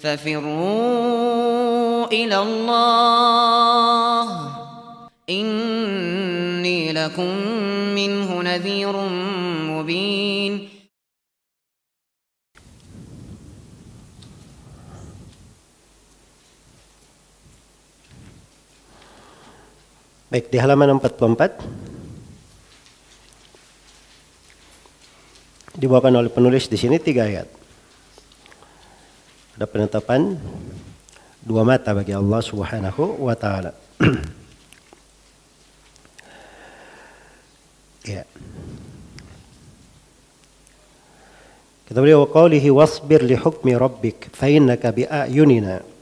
ففروا إلى الله إني لكم منه نذير مبين. Baik, di halaman 44 dibawakan oleh penulis di sini 3 ayat. Ada penetapan 2 mata bagi Allah Subhanahu wa taala. Ya. Kita beliau wa qawlihi wasbir li hukmi rabbik fa innaka bi a'yunina.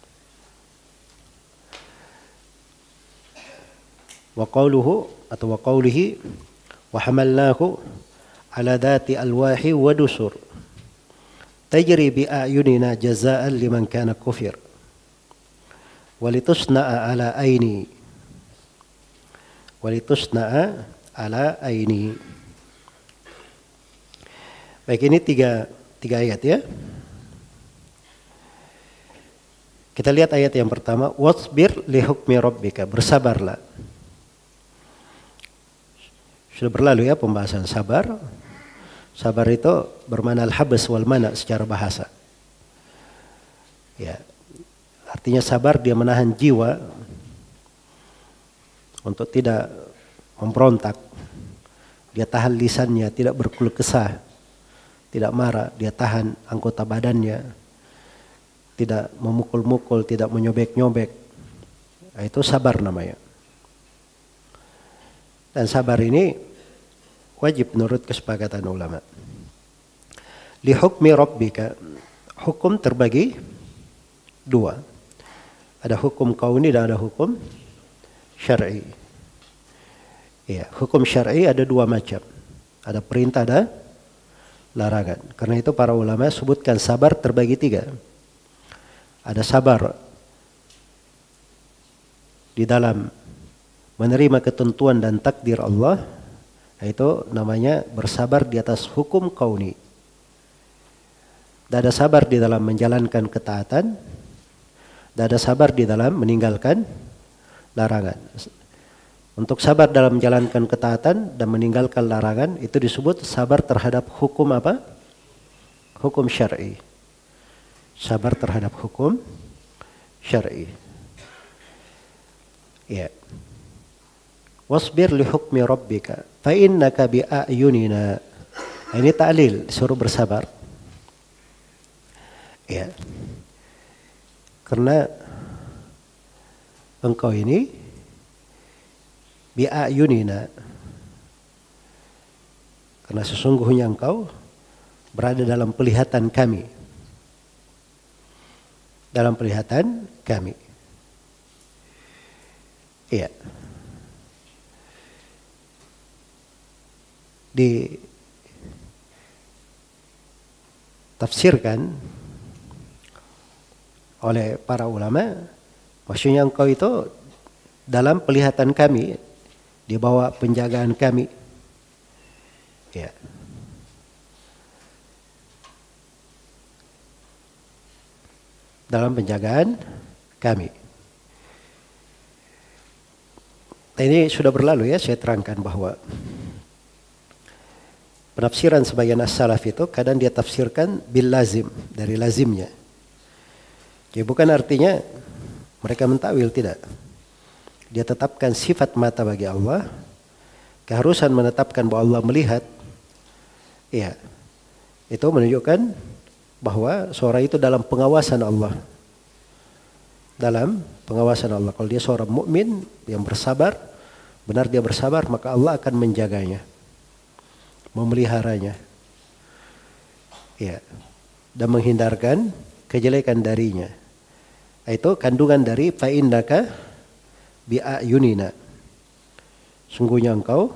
Wa qawluhu atau wa qawlihi wa hamalnahu ala dhati alwahi wa dusur tajri bi a'yunina jazaa'an liman kana kufir wa litusna'a ala aini wa litusna'a ala aini. Baik, ini tiga ayat ya. Kita lihat ayat yang pertama, wasbir li hukmi rabbika, bersabarlah. Sudah berlalu ya pembahasan sabar. Sabar itu bermakna al-habs wal mana secara bahasa. Ya. Artinya sabar dia menahan jiwa untuk tidak memberontak. Dia tahan lisannya, tidak berkeluh kesah, tidak marah, dia tahan anggota badannya, tidak memukul-mukul, tidak menyobek-nyobek. Itu sabar namanya. Dan sabar ini wajib menurut kesepakatan ulama. Li hukmi rabbika, hukum terbagi 2. Ada hukum kauni dan ada hukum syar'i. Ya, hukum syar'i ada 2 macam. Ada perintah dan larangan. Karena itu para ulama sebutkan sabar terbagi 3. Ada sabar di dalam menerima ketentuan dan takdir Allah, itu namanya bersabar di atas hukum kauni. Dan ada sabar di dalam menjalankan ketaatan, dan ada sabar di dalam meninggalkan larangan. Untuk sabar dalam menjalankan ketaatan dan meninggalkan larangan itu disebut sabar terhadap hukum apa? Hukum syar'i. Sabar terhadap hukum syar'i. Ya. Wasbir li hukmi rabbika fa innaka bi a'yunina. Ini ta'lil, suruh bersabar. Ya. Karena engkau ini bi a'yunina. Karena sesungguhnya engkau berada dalam penglihatan kami. Dalam penglihatan kami. Iya. Ditafsirkan oleh para ulama, maksudnya engkau itu dalam penglihatan kami, di bawah penjagaan kami. Ya. Dalam penjagaan kami. Ini sudah berlalu ya, saya terangkan bahwa penafsiran sebagian as-salaf itu kadang dia tafsirkan bil lazim, dari lazimnya. Jadi bukan artinya mereka mentakwil, tidak. Dia tetapkan sifat mata bagi Allah, keharusan menetapkan bahwa Allah melihat. Ya, itu menunjukkan bahwa seorang itu dalam pengawasan Allah. Dalam pengawasan Allah. Kalau dia seorang mukmin yang bersabar, benar dia bersabar, maka Allah akan menjaganya, memeliharanya, ya, dan menghindarkan kejelekan darinya. Itu kandungan dari fa innaka bi a'yunina. Sungguhnya engkau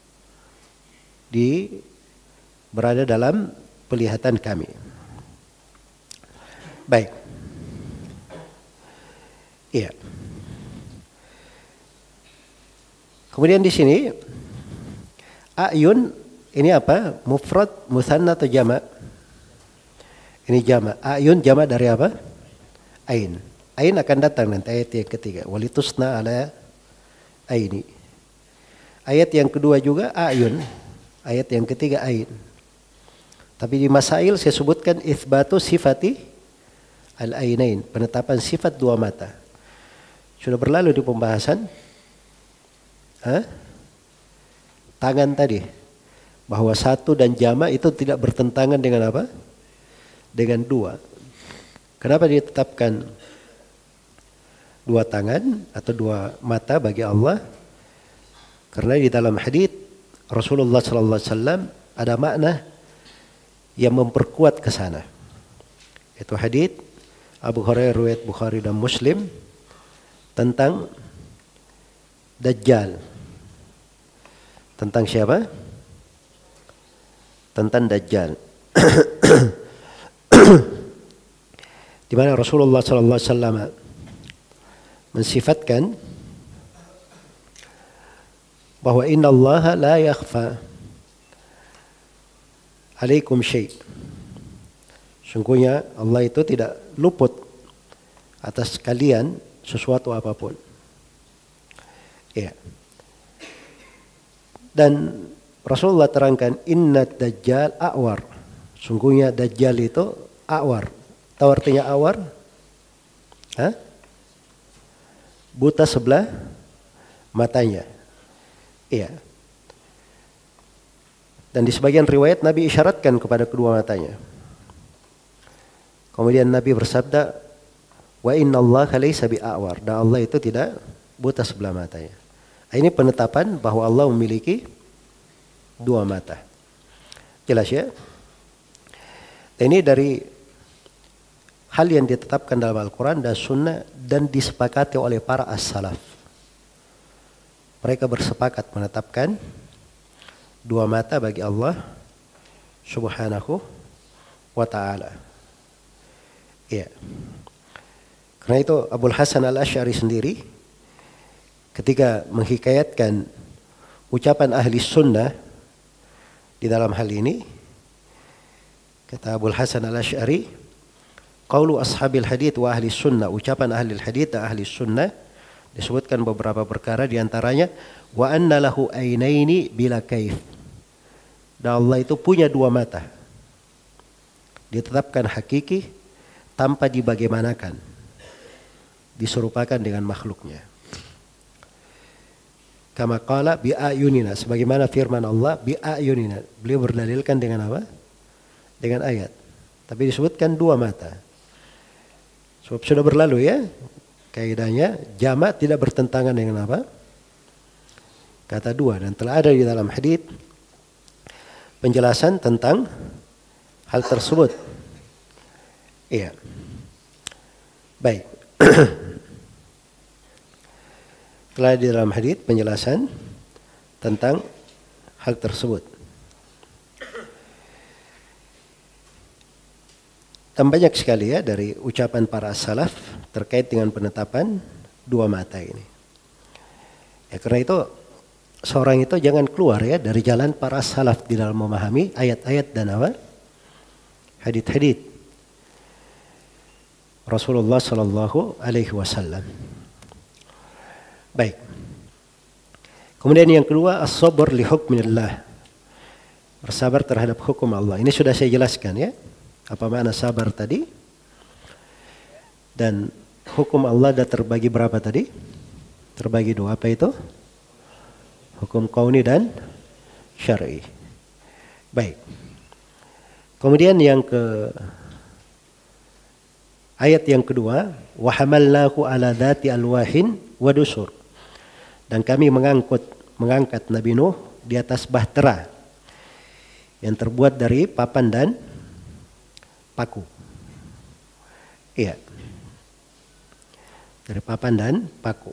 berada dalam penglihatan kami. Baik. Iya. Kemudian di sini a'yun ini apa? Mufrad, musanna atau jama'? Ini jama'. A'yun jama' dari apa? ain. Ain akan datang nanti ayat yang ketiga. Walitusna ala aini. Ayat yang kedua juga ayun. Ayat yang ketiga ain. Tapi di masail saya sebutkan itsbatu sifati al-ainain. Penetapan sifat dua mata. Sudah berlalu di pembahasan tangan tadi. Bahwa satu dan jama itu tidak bertentangan dengan apa? Dengan dua. Kenapa ditetapkan dua tangan atau dua mata bagi Allah? Karena di dalam hadits Rasulullah sallallahu alaihi wasallam ada makna yang memperkuat ke sana. Itu hadits Abu Hurairah riwayat Bukhari dan Muslim tentang Dajjal. Tentang siapa? Tentang Dajjal. Di mana Rasulullah sallallahu alaihi wasallam mensifatkan bahwa innallaha la yakhfa alaikum syai'. Sungguhnya Allah itu tidak luput atas kalian sesuatu apapun. Ya. Dan Rasulullah terangkan inna dajjal a'war. Sungguhnya Dajjal itu a'war. Tahu artinya a'war? Buta sebelah matanya. Iya. Dan di sebagian riwayat Nabi isyaratkan kepada kedua matanya. Kemudian Nabi bersabda, wa innallaha laysa bi'a'war. Dan Allah itu tidak buta sebelah matanya. Ini penetapan bahwa Allah memiliki dua mata. Jelas ya? Ini dari hal yang ditetapkan dalam Al-Quran dan Sunnah dan disepakati oleh para as-salaf. Mereka bersepakat menetapkan dua mata bagi Allah Subhanahu wa ta'ala. Ya. Karena itu Abul Hasan al-Asy'ari sendiri ketika menghikayatkan ucapan ahli sunnah di dalam hal ini, kata Abul Hasan al-Asy'ari, qaulu ashabil hadits wa ahli sunnah, ucapan ahli hadits dan ahli sunnah, disebutkan beberapa perkara di antaranya wa anna lahu ainaini bila kaif. Dan Allah itu punya dua mata. Ditetapkan hakiki tanpa dibagaimanakan. Diserupakan dengan makhluknya. Kama qala bi ayunina, sebagaimana firman Allah bi ayunina. Beliau berdalilkan dengan apa? Dengan ayat. Tapi disebutkan dua mata. Sebab sudah berlalu ya. Kaidahnya jamak tidak bertentangan dengan apa? Kata dua. Dan telah ada di dalam hadits penjelasan tentang hal tersebut. Iya. Baik. Telah di dalam hadits penjelasan tentang hal tersebut. Dan banyak sekali ya dari ucapan para salaf terkait dengan penetapan dua mata ini. Ya, karena itu seorang itu jangan keluar ya dari jalan para salaf di dalam memahami ayat-ayat dan apa? Hadits-hadits Rasulullah sallallahu alaihi wasallam. Baik. Kemudian yang kedua, as-sabr li hukmillah. Bersabar terhadap hukum Allah. Ini sudah saya jelaskan ya. Apa makna sabar tadi? Dan hukum Allah ada terbagi berapa tadi? Terbagi dua. Apa itu? Hukum kauni dan syar'i. Baik. Kemudian yang ke ayat yang kedua, wa hamalnahu ala dzati alwahin wa dusur. Dan kami mengangkat Nabi Nuh di atas bahtera yang terbuat dari papan dan paku. Iya. Dari papan dan paku.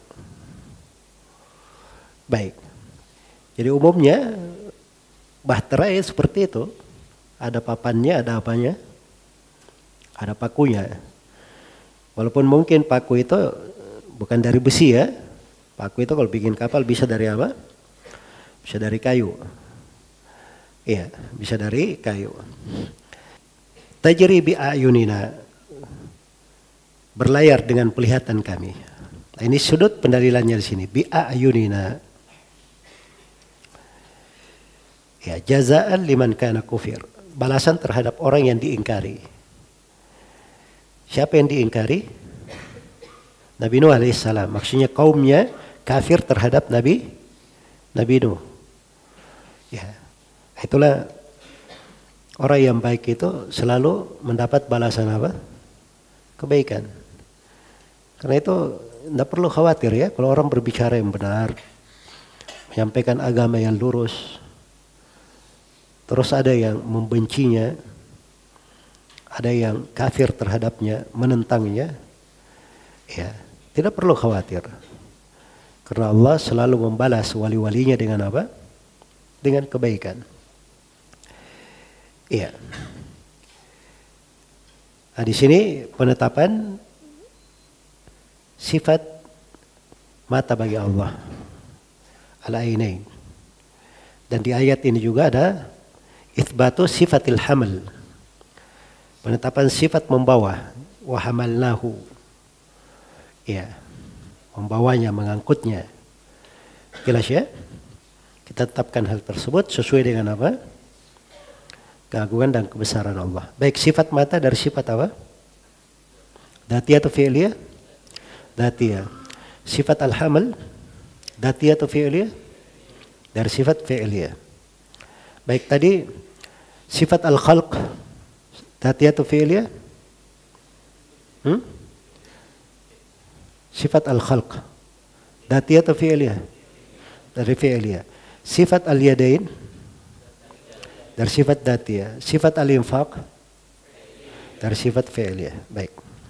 Baik. Jadi umumnya bahtera ya seperti itu. Ada papannya, ada apanya? Ada pakunya. Walaupun mungkin paku itu bukan dari besi ya. Paku itu kalau bikin kapal bisa dari apa? Bisa dari kayu. Iya, bisa dari kayu. Tajri bi ayunina. berlayar dengan penglihatan kami. Nah, ini sudut pendalilannya di sini. Bi'ayunina. Ya, jazaan liman kana kufir. Balasan terhadap orang yang diingkari. Siapa yang diingkari? Nabi Nuh alaihissalam. Maksudnya kaumnya kafir terhadap Nabi Nuh. Ya, itulah orang yang baik itu selalu mendapat balasan apa? Kebaikan. Karena itu tidak perlu khawatir ya kalau orang berbicara yang benar, menyampaikan agama yang lurus, terus ada yang membencinya, ada yang kafir terhadapnya, menentangnya, ya tidak perlu khawatir. Karena Allah selalu membalas wali-walinya dengan apa? Dengan kebaikan. Iya. Nah, di sini penetapan sifat mata bagi Allah, al-ainain. Dan di ayat ini juga ada itsbatu sifatil hamal, penetapan sifat membawa, wa hamalnahu, ya, membawanya, mengangkutnya. Jelas ya? Kita tetapkan hal tersebut sesuai dengan apa? Keagungan dan kebesaran Allah. Baik, sifat mata dari sifat apa? Datiyah atau fi'liyah? Datiyah. Sifat al-hamal? Datiyah atau fi'liyah? Dari sifat fi'liyah. Baik, tadi sifat al-khalq, datiyah atau fi'liyah? Sifat al-khalq, datiyah atau fi'liyah? Dari fi'liyah. Sifat al-yadain, dari sifat datiyah. Sifat al-infaq, dari sifat fi'liyah. Baik.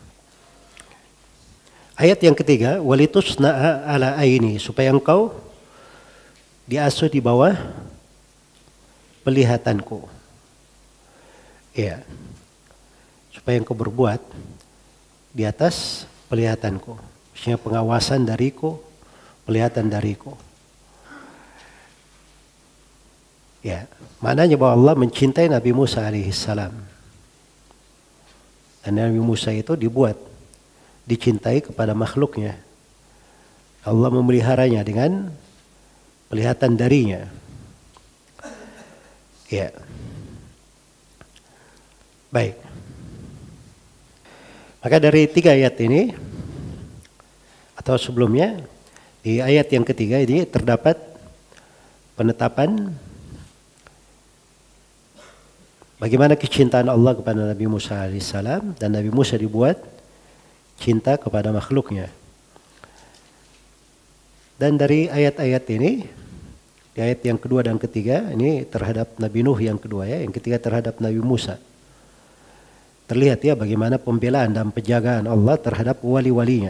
Ayat yang ketiga, walitusna'a ala aini, supaya engkau diasuh di bawah pelihatanku. Ya. Supaya engkau berbuat di atas pelihatanku. Maksudnya pengawasan dariku, pelihatan dariku. Ya, maknanya bahwa Allah mencintai Nabi Musa alaihissalam. Dan Nabi Musa itu dicintai kepada makhluknya. Allah memeliharanya dengan pelihatan darinya. Ya. Baik. Maka dari 3 ayat ini, atau sebelumnya, di ayat yang ketiga ini terdapat penetapan bagaimana kecintaan Allah kepada Nabi Musa alaihissalam, dan Nabi Musa dibuat cinta kepada makhluknya. Dan dari ayat-ayat ini, di ayat yang kedua dan ketiga, ini terhadap Nabi Nuh yang kedua ya, yang ketiga terhadap Nabi Musa. Terlihat ya bagaimana pembelaan dan penjagaan Allah terhadap wali-walinya.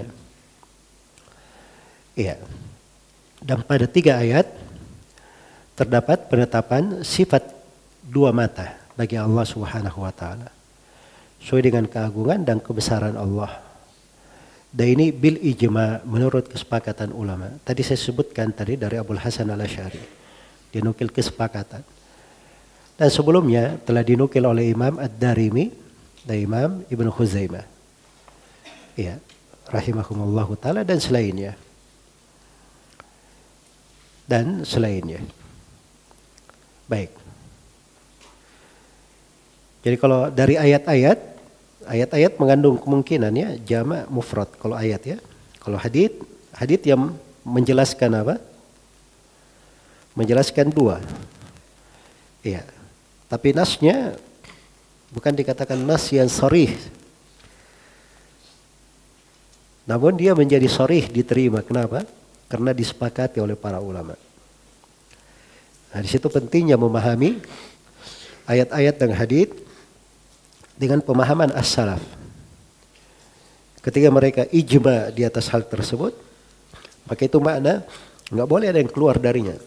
Iya. Dan pada 3 ayat terdapat penetapan sifat 2 mata bagi Allah Subhanahu wa taala. Sesuai dengan keagungan dan kebesaran Allah. Dan ini bil ijma, menurut kesepakatan ulama. Tadi saya sebutkan tadi dari Abul Hasan al-Asy'ari. Dia nukil kesepakatan. Dan sebelumnya telah dinukil oleh Imam Ad-Darimi dan Imam Ibnu Khuzaimah. Ya, rahimahumullahu taala dan selainnya. Baik. Jadi kalau dari ayat-ayat mengandung kemungkinan ya jamak mufrad kalau ayat ya. Kalau hadits yang menjelaskan apa? Menjelaskan 2. Iya. Tapi nasnya bukan dikatakan nas yang sharih. Namun dia menjadi sharih, diterima. Kenapa? Karena disepakati oleh para ulama. Nah, di situ pentingnya memahami ayat-ayat dan hadits dengan pemahaman as-salaf. Ketika mereka ijma di atas hal tersebut, maka itu makna nggak boleh ada yang keluar darinya.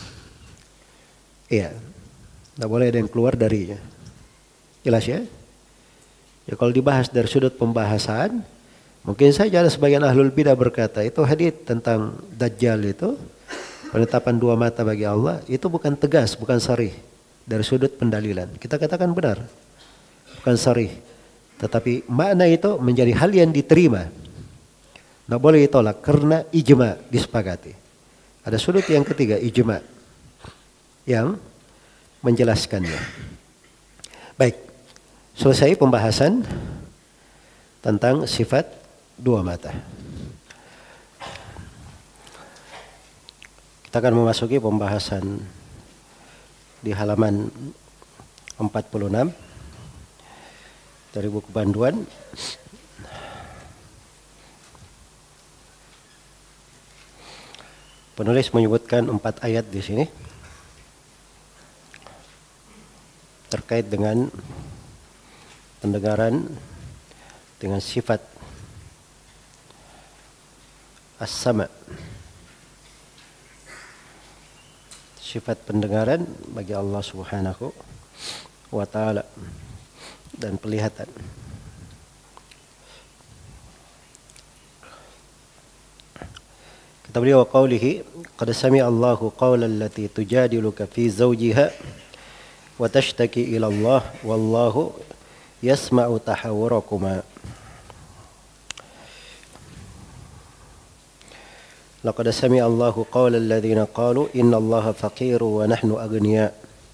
Iya, nggak boleh ada yang keluar darinya. Jelas ya? Ya kalau dibahas dari sudut pembahasan, mungkin saja ada sebagian ahlul bidah berkata itu hadits tentang Dajjal itu penetapan 2 mata bagi Allah itu bukan tegas, bukan sharih dari sudut pendalilan. Kita katakan benar. Bukan sharih. Tetapi makna itu menjadi hal yang diterima. Nggak boleh ditolak karena ijma disepakati. Ada sudut yang ketiga, ijma, yang menjelaskannya. Baik, selesai pembahasan tentang sifat dua mata. Kita akan memasuki pembahasan di halaman 46 dari buku panduan. Penulis menyebutkan 4 ayat di sini terkait dengan pendengaran dengan sifat as-sama', sifat pendengaran bagi Allah Subhanahu wa ta'ala dan penglihatan. Kata beliau, wa qawlihi qad sami'a Allahu qawla allati tujadiluka fi zawjiha wa tashtaki ila Allah wallahu yasma'u tahawurakuma. Laqad sami'a Allahu qawla alladhina qalu inna Allaha faqiru wa nahnu aghniya.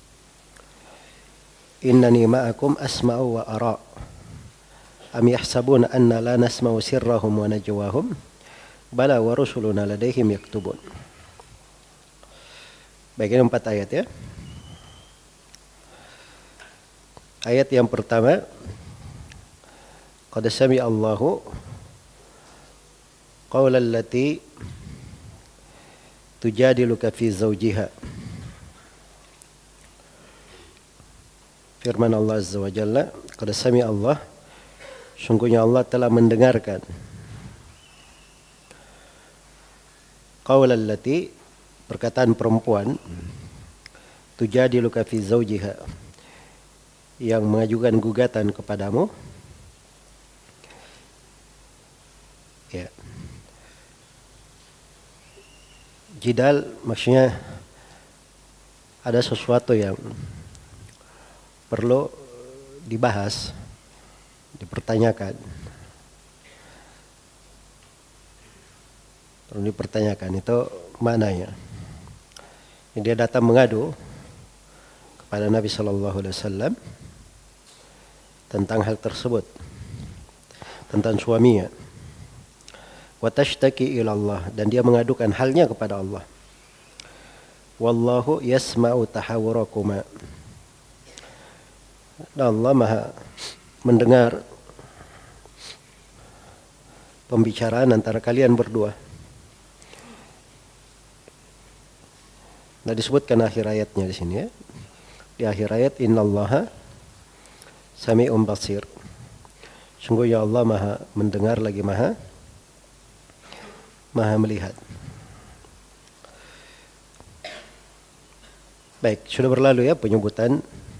Innani ma'akum asma'u wa ara. Am yahsabuna anna la nasma'u sirrahum wa najwahum. Bala wa rusuluna ladaihim yaktubun. Baik, ini 4 ayat ya. Ayat yang pertama, qad sami'a Allahu qawla allati tujadiluka fi zawjiha. Firman Allah Azza wa Jalla, qad sami'a Allah, sungguhnya Allah telah mendengarkan qawla allati, perkataan perempuan, tujadiluka fi zawjiha, yang mengajukan gugatan kepadamu. Ya. Jidal maksudnya ada sesuatu yang perlu dibahas, dipertanyakan. Perlu dipertanyakan, itu maknanya. Dia datang mengadu kepada Nabi Sallallahu Alaihi Wasallam tentang hal tersebut, tentang suaminya. Wa tashtaki ila Allah, dan dia mengadukan halnya kepada Allah. Wallahu yasma'u tahawurakuma, dan Allah Maha mendengar pembicaraan antara kalian berdua. Nah, disebutkan akhir ayatnya di sini ya. Di akhir ayat, innallaha sami'un basir. Sungguhnya Allah Maha mendengar lagi Maha melihat. Baik, sudah berlalu ya penyebutan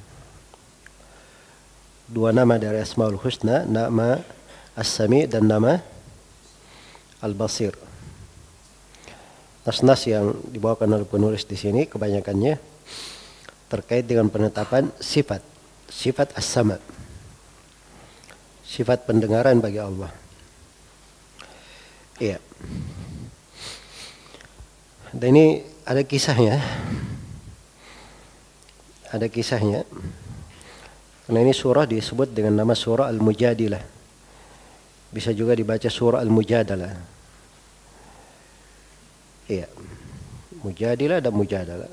2 nama dari Asmaul Husna, nama As-Sami dan nama Al-Basir. Nas-nas yang dibawakan oleh penulis di sini kebanyakannya terkait dengan penetapan sifat as-sama', sifat pendengaran bagi Allah. Iya. Dan ini ada kisahnya. Ada kisahnya. Karena ini surah disebut dengan nama surah Al-Mujadilah. Bisa juga dibaca surah Al-Mujadalah. Iya, Mujadilah dan Mujadalah.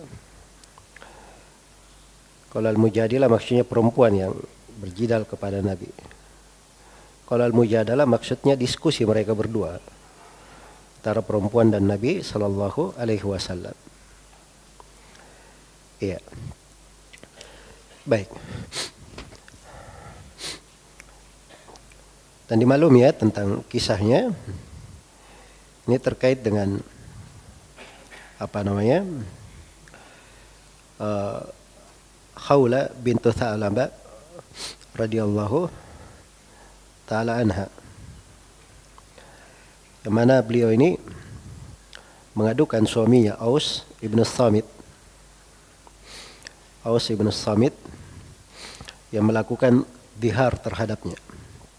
Kalau Al-Mujadilah maksudnya perempuan yang berjidal kepada Nabi. Kalau Al-Mujadalah maksudnya diskusi mereka berdua antara perempuan dan Nabi Sallallahu Alaihi Wasallam. Iya. Baik. Dan dimaklumi ya tentang kisahnya. Ini terkait dengan Khawla bintu Tha'laba radhiyallahu ta'ala anha, yang mana beliau ini mengadukan suaminya Aus ibn Samit yang melakukan dihar terhadapnya.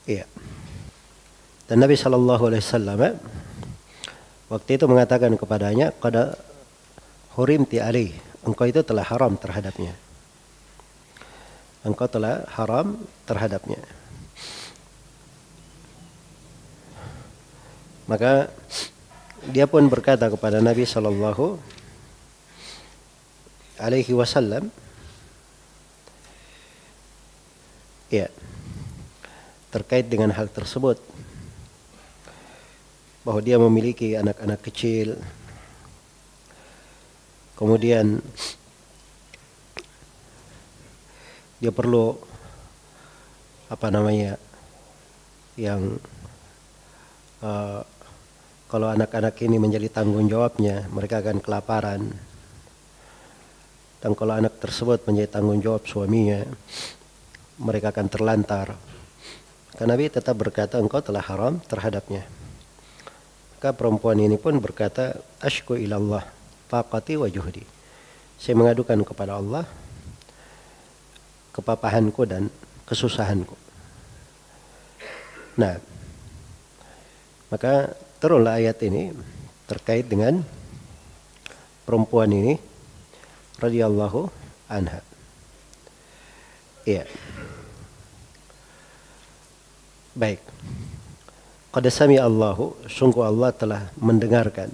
Iya. Dan Nabi Shallallahu Alaihi Wasallam waktu itu mengatakan kepadanya, qad hurimti alaih, engkau itu telah haram terhadapnya. Engkau telah haram terhadapnya. Maka dia pun berkata kepada Nabi Shallallahu Alaihi Wasallam, ya, terkait dengan hal tersebut, bahwa dia memiliki anak-anak kecil, kemudian dia perlu yang kalau anak-anak ini menjadi tanggung jawabnya, mereka akan kelaparan. Dan kalau anak tersebut menjadi tanggung jawab suaminya, mereka akan terlantar. Karena Nabi tetap berkata, engkau telah haram terhadapnya. Maka perempuan ini pun berkata, ashku ilallah faqati wa juhdi. Saya mengadukan kepada Allah kepapahanku dan kesusahanku. Nah, maka turunlah ayat ini terkait dengan perempuan ini radhiyallahu anha. Iya. Baik. Qad sami Allahu, sungguh Allah telah mendengarkan.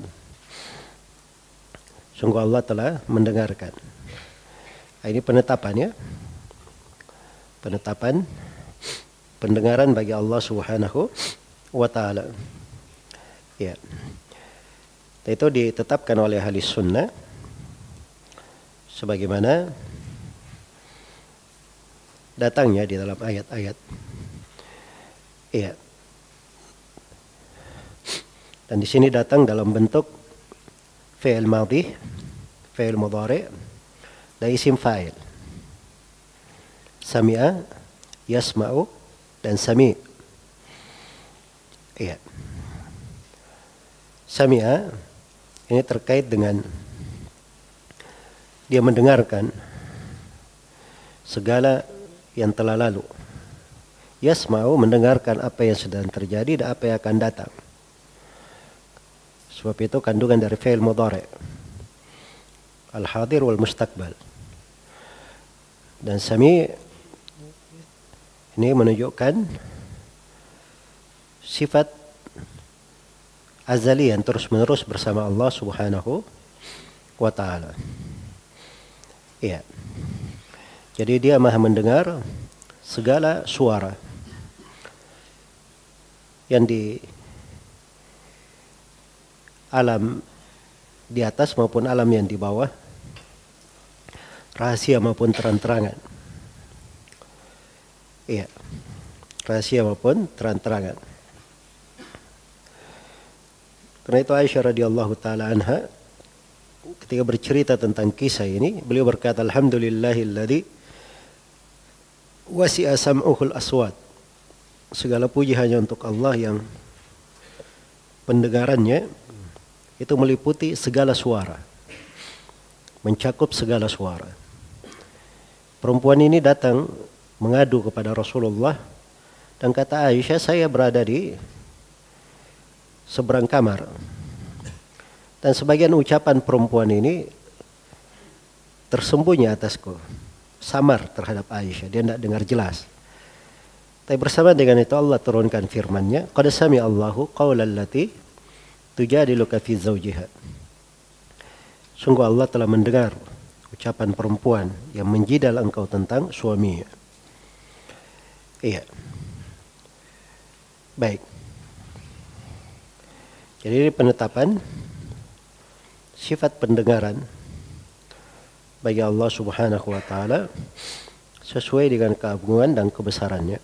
Sungguh Allah telah mendengarkan. Ini penetapannya. Penetapan pendengaran bagi Allah Subhanahu wa taala. Ya. Itu ditetapkan oleh ahli sunnah sebagaimana datangnya di dalam ayat-ayat. Iya. Dan di sini datang dalam bentuk fi'il madhi, fi'il mudhari, dan isim fa'il. Sami'a, yasma'u, dan sami'. Iya. Sami'a ini terkait dengan dia mendengarkan segala yang telah lalu. Yasma'u, mendengarkan apa yang sedang terjadi dan apa yang akan datang. Sebab itu kandungan dari fi'il mudhari, al-hadir wal mustaqbal. Dan sami' ini menunjukkan sifat azali yang terus-menerus bersama Allah Subhanahu wa taala. Iya. Jadi dia Maha mendengar segala suara yang di alam di atas maupun alam yang di bawah, rahasia maupun terang-terangan. Iya. Rahasia maupun terang-terangan. Karena itu Aisyah radhiyallahu taala anha ketika bercerita tentang kisah ini, beliau berkata, alhamdulillahilladzi wasi'a sam'uhul aswat. Segala puji hanya untuk Allah yang pendengarannya itu meliputi segala suara, mencakup segala suara. Perempuan ini datang mengadu kepada Rasulullah dan kata Aisyah, saya berada di seberang kamar. Dan sebagian ucapan perempuan ini tersembunyi atasku, samar terhadap Aisyah, dia tidak dengar jelas. Tapi bersama dengan itu Allah turunkan firman-Nya, qad sami Allahu qaulal lati tujadiluka fi zawjiha. Sungguh Allah telah mendengar ucapan perempuan yang menjidal engkau tentang suaminya. Iya. Baik. Jadi ini penetapan sifat pendengaran bagi Allah Subhanahu wa taala sesuai dengan keagungan dan kebesarannya.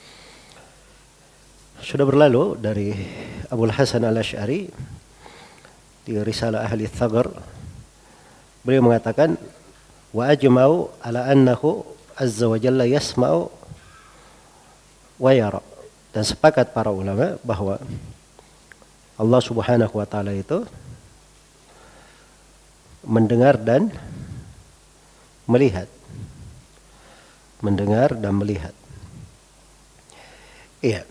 Sudah berlalu dari Abul Hasan Al-Asy'ari di Risalah Ahli Thagar, beliau mengatakan wa ajma'u ala annahu azza wa jalla yasma'u wa yara. Dan sepakat para ulama bahwa Allah Subhanahu wa taala itu mendengar dan melihat. Mendengar dan melihat. Iya.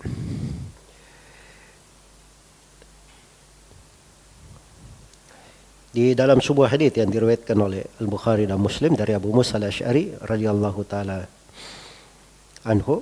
Di dalam sebuah hadits yang diriwayatkan oleh Al-Bukhari dan Muslim dari Abu Musa Al-Asy'ari radhiyallahu taala anhu,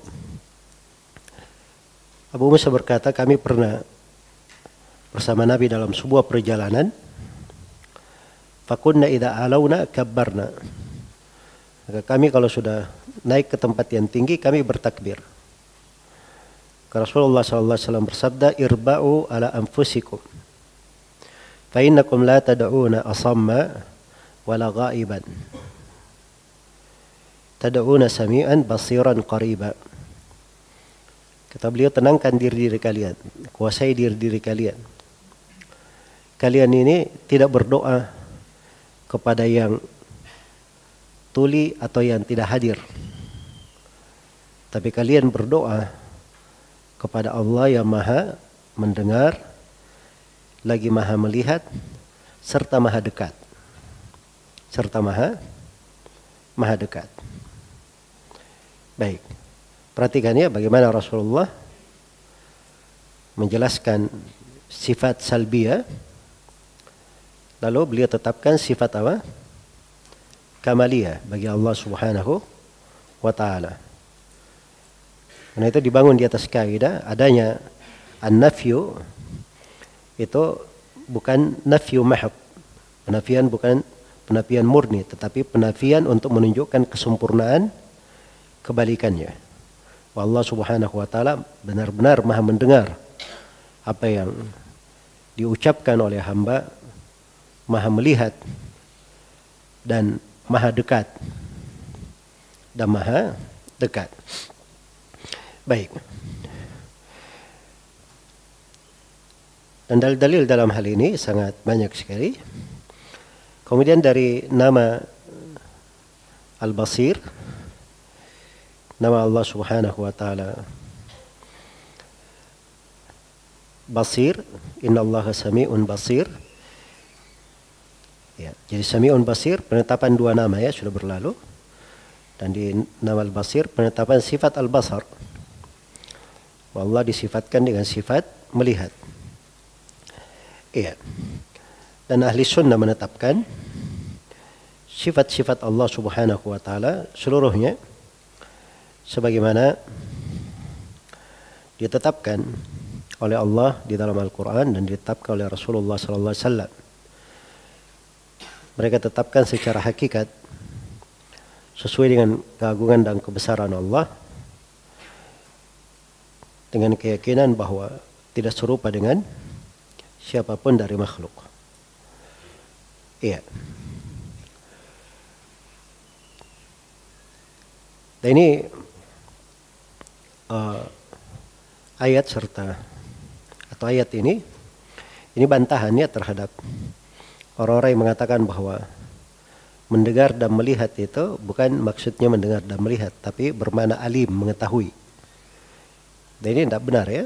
Abu Musa berkata, kami pernah bersama Nabi dalam sebuah perjalanan. Fakunna idza alauna kabbarna. Maka kami kalau sudah naik ke tempat yang tinggi, kami bertakbir. Rasulullah sallallahu alaihi wasallam bersabda, irba'u ala anfusikum. Fa innakum la tad'una asamma wala ghaiban. Tad'una sami'an basiran qariba. Kata beliau, tenangkan diri kalian, kuasai diri kalian. Kalian ini tidak berdoa kepada yang tuli atau yang tidak hadir. Tapi kalian berdoa kepada Allah yang maha mendengar, lagi maha melihat, serta maha dekat. Serta maha dekat. Baik. Perhatikan ya bagaimana Rasulullah menjelaskan sifat salbiyah. Lalu beliau tetapkan sifat apa? Kamaliyah bagi Allah Subhanahu wa ta'ala. Karena itu dibangun di atas kaidah adanya an-nafyu itu bukan nafyu mahab. Penafian bukan penafian murni, tetapi penafian untuk menunjukkan kesempurnaan kebalikannya. Allah Subhanahu wa ta'ala benar-benar maha mendengar apa yang diucapkan oleh hamba, maha melihat dan maha dekat. Baik. Dan dalil-dalil dalam hal ini sangat banyak sekali. Kemudian dari nama Al-Basir, nama Allah Subhanahu wa ta'ala Basir, innallaha sami'un basir. Ya, jadi Sami'un Basir, penetapan dua nama ya sudah berlalu. Dan di nama Al-Basir penetapan sifat Al-Basar. Allah disifatkan dengan sifat melihat. Iya. Dan ahli sunnah menetapkan sifat-sifat Allah Subhanahu wa ta'ala seluruhnya sebagaimana ditetapkan oleh Allah di dalam Al-Quran dan ditetapkan oleh Rasulullah sallallahu alaihi wasallam. Mereka tetapkan secara hakikat sesuai dengan keagungan dan kebesaran Allah, dengan keyakinan bahwa tidak serupa dengan siapapun dari makhluk. Iya. Dan ini ayat ini bantahannya terhadap orang-orang yang mengatakan bahwa mendengar dan melihat itu bukan maksudnya mendengar dan melihat, tapi bermakna alim, mengetahui. Dan ini tidak benar ya.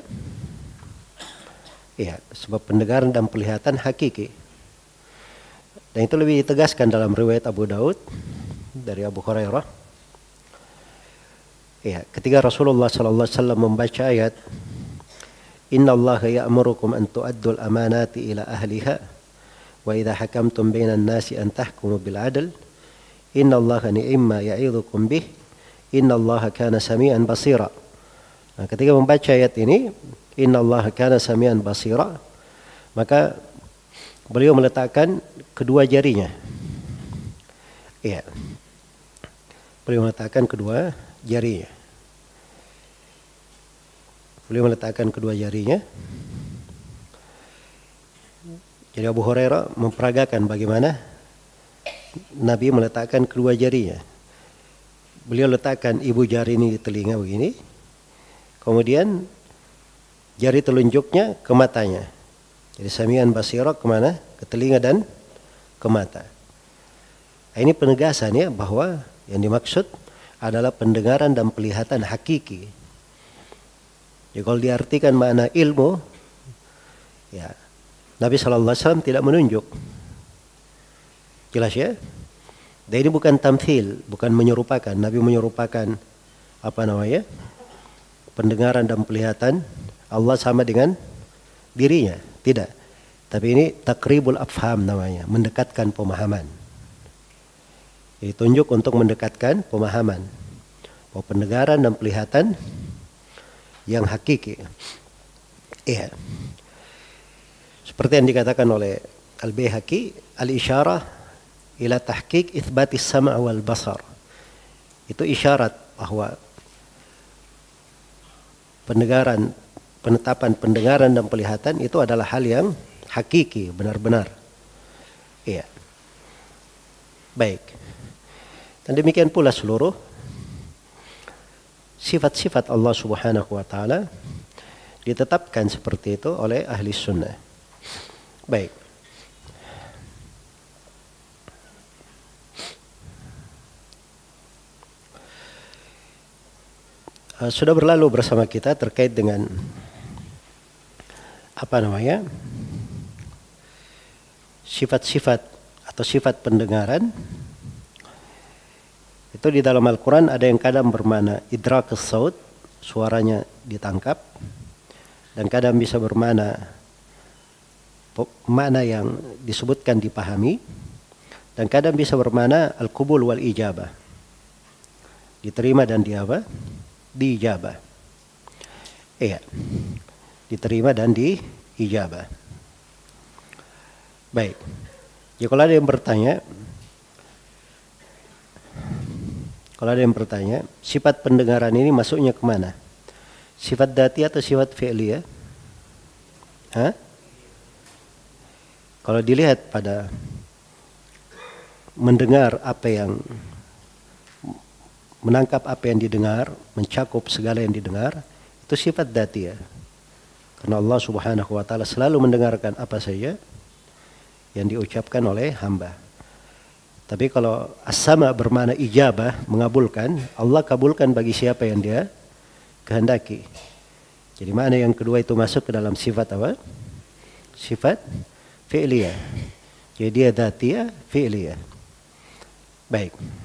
Iya, sebab pendengaran dan penglihatan hakiki. Dan itu lebih ditegaskan dalam riwayat Abu Daud dari Abu Hurairah. Iya, ketika Rasulullah sallallahu alaihi wasallam membaca ayat Innallaha ya'murukum an tu'addul amanati ila ahliha wa idza hakamtum bainan nasi an tahkumu bil 'adl innallaha ni'ma ya'idzukum bih innallaha kana samian basira. Nah, ketika membaca ayat ini innallaha kana samian basira, maka beliau meletakkan kedua jarinya. Iya. Beliau meletakkan kedua jarinya. Jadi Abu Hurairah memperagakan bagaimana Nabi meletakkan kedua jarinya. Beliau letakkan ibu jari ini di telinga begini. Kemudian jari telunjuknya ke matanya. Jadi samian basira kemana? Ke telinga dan ke mata. Nah, ini penegasannya bahwa yang dimaksud adalah pendengaran dan penglihatan hakiki. Jadi kalau diartikan makna ilmu, ya Nabi SAW tidak menunjuk. Jelas ya? Dan ini bukan tamthil, bukan menyerupakan. Nabi menyerupakan pendengaran dan penglihatan Allah sama dengan dirinya, tidak. Tapi ini takribul afham namanya, mendekatkan pemahaman. Jadi tunjuk untuk mendekatkan pemahaman bahwa pendengaran dan penglihatan yang hakiki. Iya. Seperti yang dikatakan oleh Al-Baihaqi, al-isyarah ila tahqiq itsbatis sam' wal basar. Itu isyarat bahwa penetapan pendengaran dan penglihatan itu adalah hal yang hakiki, benar-benar. Iya. Baik. Dan demikian pula seluruh sifat-sifat Allah Subhanahu wa taala ditetapkan seperti itu oleh ahli sunnah. Baik. Sudah berlalu bersama kita terkait dengan sifat-sifat atau sifat pendengaran. Itu di dalam Al-Quran ada yang kadang bermakna idrakus saut, suaranya ditangkap, dan kadang bisa bermakna makna yang disebutkan dipahami, dan kadang bisa bermakna al-qubul wal ijabah, diterima dan diijabah. Iya, diterima dan diijabah. Baik. Ya, kalau ada yang bertanya, sifat pendengaran ini masuknya kemana? Sifat dzati atau sifat fi'liyah? Kalau dilihat pada mendengar apa yang menangkap apa yang didengar, mencakup segala yang didengar, itu sifat dzati ya. Karena Allah Subhanahu wa taala selalu mendengarkan apa saja yang diucapkan oleh hamba. Tapi kalau as-sama bermakna ijabah, mengabulkan, Allah kabulkan bagi siapa yang dia kehendaki. Jadi makna yang kedua itu masuk ke dalam sifat apa? Sifat fi'liyah. Jadi dia dzatiyah, fi'liyah. Baik.